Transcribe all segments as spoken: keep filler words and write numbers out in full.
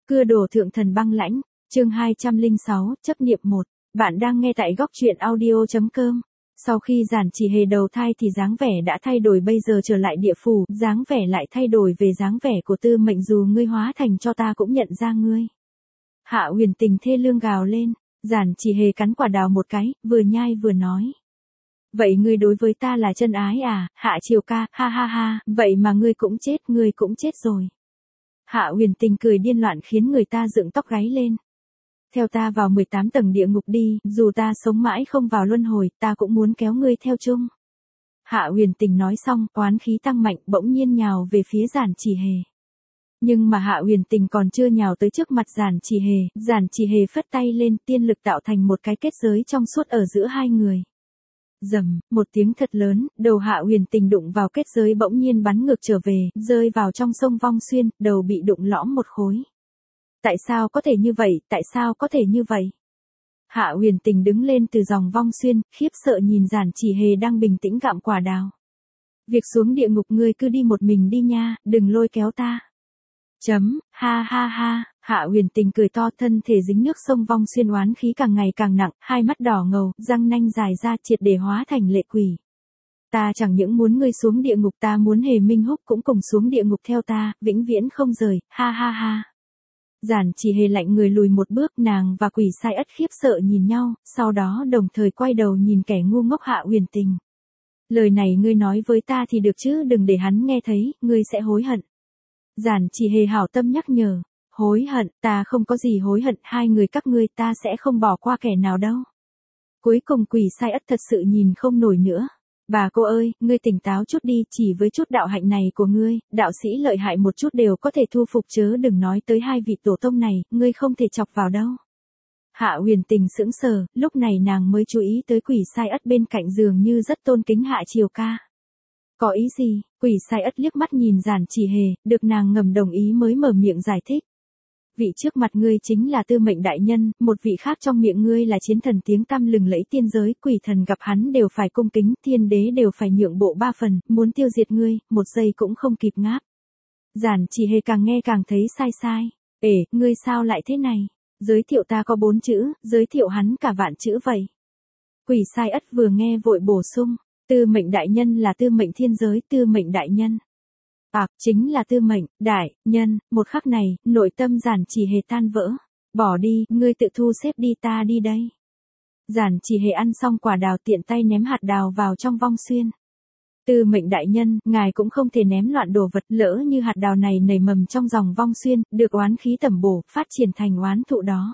Cưa đổ thượng thần băng lãnh, chương hai trăm lẻ sáu, chấp niệm một. Bạn đang nghe tại góc truyện audio chấm com. Sau khi Giản Chỉ Hề đầu thai thì dáng vẻ đã thay đổi, bây giờ trở lại địa phủ, dáng vẻ lại thay đổi về dáng vẻ của Tư Mệnh, dù ngươi hóa thành cho ta cũng nhận ra ngươi. Hạ Huyền Tình thê lương gào lên, Giản Chỉ Hề cắn quả đào một cái, vừa nhai vừa nói. Vậy ngươi đối với ta là chân ái à, Hạ Triều ca, ha ha ha, vậy mà ngươi cũng chết, ngươi cũng chết rồi. Hạ Huyền Tình cười điên loạn khiến người ta dựng tóc gáy lên. Theo ta vào mười tám tầng địa ngục đi, dù ta sống mãi không vào luân hồi, ta cũng muốn kéo ngươi theo chung. Hạ Huyền Tình nói xong, oán khí tăng mạnh, bỗng nhiên nhào về phía Giản Chỉ Hề. Nhưng mà Hạ Huyền Tình còn chưa nhào tới trước mặt Giản Chỉ Hề, Giản Chỉ Hề phất tay lên, tiên lực tạo thành một cái kết giới trong suốt ở giữa hai người. Rầm, một tiếng thật lớn, đầu Hạ Huyền Tình đụng vào kết giới bỗng nhiên bắn ngược trở về, rơi vào trong sông Vong Xuyên, đầu bị đụng lõm một khối. Tại sao có thể như vậy, tại sao có thể như vậy? Hạ Huyền Tình đứng lên từ dòng Vong Xuyên, khiếp sợ nhìn Giản Chỉ Hề đang bình tĩnh gặm quả đào. Việc xuống địa ngục ngươi cứ đi một mình đi nha, đừng lôi kéo ta. Chấm, ha ha ha, Hạ Huyền Tình cười to, thân thể dính nước sông Vong Xuyên, oán khí càng ngày càng nặng, hai mắt đỏ ngầu, răng nanh dài ra triệt để hóa thành lệ quỷ. Ta chẳng những muốn ngươi xuống địa ngục, ta muốn Hề Minh Húc cũng cùng xuống địa ngục theo ta, vĩnh viễn không rời, ha ha ha. Giản Chỉ Hề lạnh người lùi một bước, nàng và Quỷ Sai Ất khiếp sợ nhìn nhau, sau đó đồng thời quay đầu nhìn kẻ ngu ngốc Hạ Huyền Tình. Lời này ngươi nói với ta thì được chứ, đừng để hắn nghe thấy, ngươi sẽ hối hận. Giản Chỉ Hề hảo tâm nhắc nhở. Hối hận, ta không có gì hối hận, hai người các ngươi ta sẽ không bỏ qua kẻ nào đâu. Cuối cùng Quỷ Sai Ất thật sự nhìn không nổi nữa. Bà cô ơi, ngươi tỉnh táo chút đi, chỉ với chút đạo hạnh này của ngươi, đạo sĩ lợi hại một chút đều có thể thu phục, chớ đừng nói tới hai vị tổ tông này, ngươi không thể chọc vào đâu. Hạ Huyền Tình sững sờ, lúc này nàng mới chú ý tới Quỷ Sai Ất bên cạnh dường như rất tôn kính Hạ Triều ca. Có ý gì? Quỷ Sai Ất liếc mắt nhìn Giản Chỉ Hề, được nàng ngầm đồng ý mới mở miệng giải thích. Vị trước mặt ngươi chính là Tư Mệnh đại nhân, một vị khác trong miệng ngươi là chiến thần tiếng tăm lừng lẫy tiên giới, quỷ thần gặp hắn đều phải cung kính, thiên đế đều phải nhượng bộ ba phần, muốn tiêu diệt ngươi, một giây cũng không kịp ngáp. Giản Chỉ Hề càng nghe càng thấy sai sai. Ể, ngươi sao lại thế này? Giới thiệu ta có bốn chữ, giới thiệu hắn cả vạn chữ vậy. Quỷ Sai Ất vừa nghe vội bổ sung, Tư Mệnh đại nhân là Tư Mệnh thiên giới, Tư Mệnh đại nhân. À, chính là Tư Mệnh, đại, nhân, một khắc này, nội tâm Giản Chỉ Hề tan vỡ. Bỏ đi, ngươi tự thu xếp đi, ta đi đây. Giản Chỉ Hề ăn xong quả đào tiện tay ném hạt đào vào trong Vong Xuyên. Tư Mệnh đại nhân, ngài cũng không thể ném loạn đồ vật, lỡ như hạt đào này nảy mầm trong dòng Vong Xuyên, được oán khí tẩm bổ, phát triển thành oán thụ đó.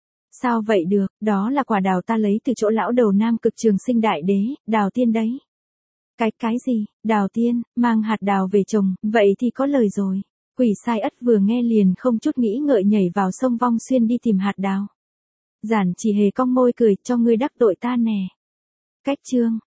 Sao vậy được, đó là quả đào ta lấy từ chỗ lão đầu Nam Cực Trường Sinh đại đế, đào tiên đấy. Cái, cái gì, đào tiên, mang hạt đào về trồng, vậy thì có lời rồi. Quỷ Sai Ất vừa nghe liền không chút nghĩ ngợi nhảy vào sông Vong Xuyên đi tìm hạt đào. Giản Chỉ Hề cong môi cười, cho ngươi đắc tội ta nè. Cách chương.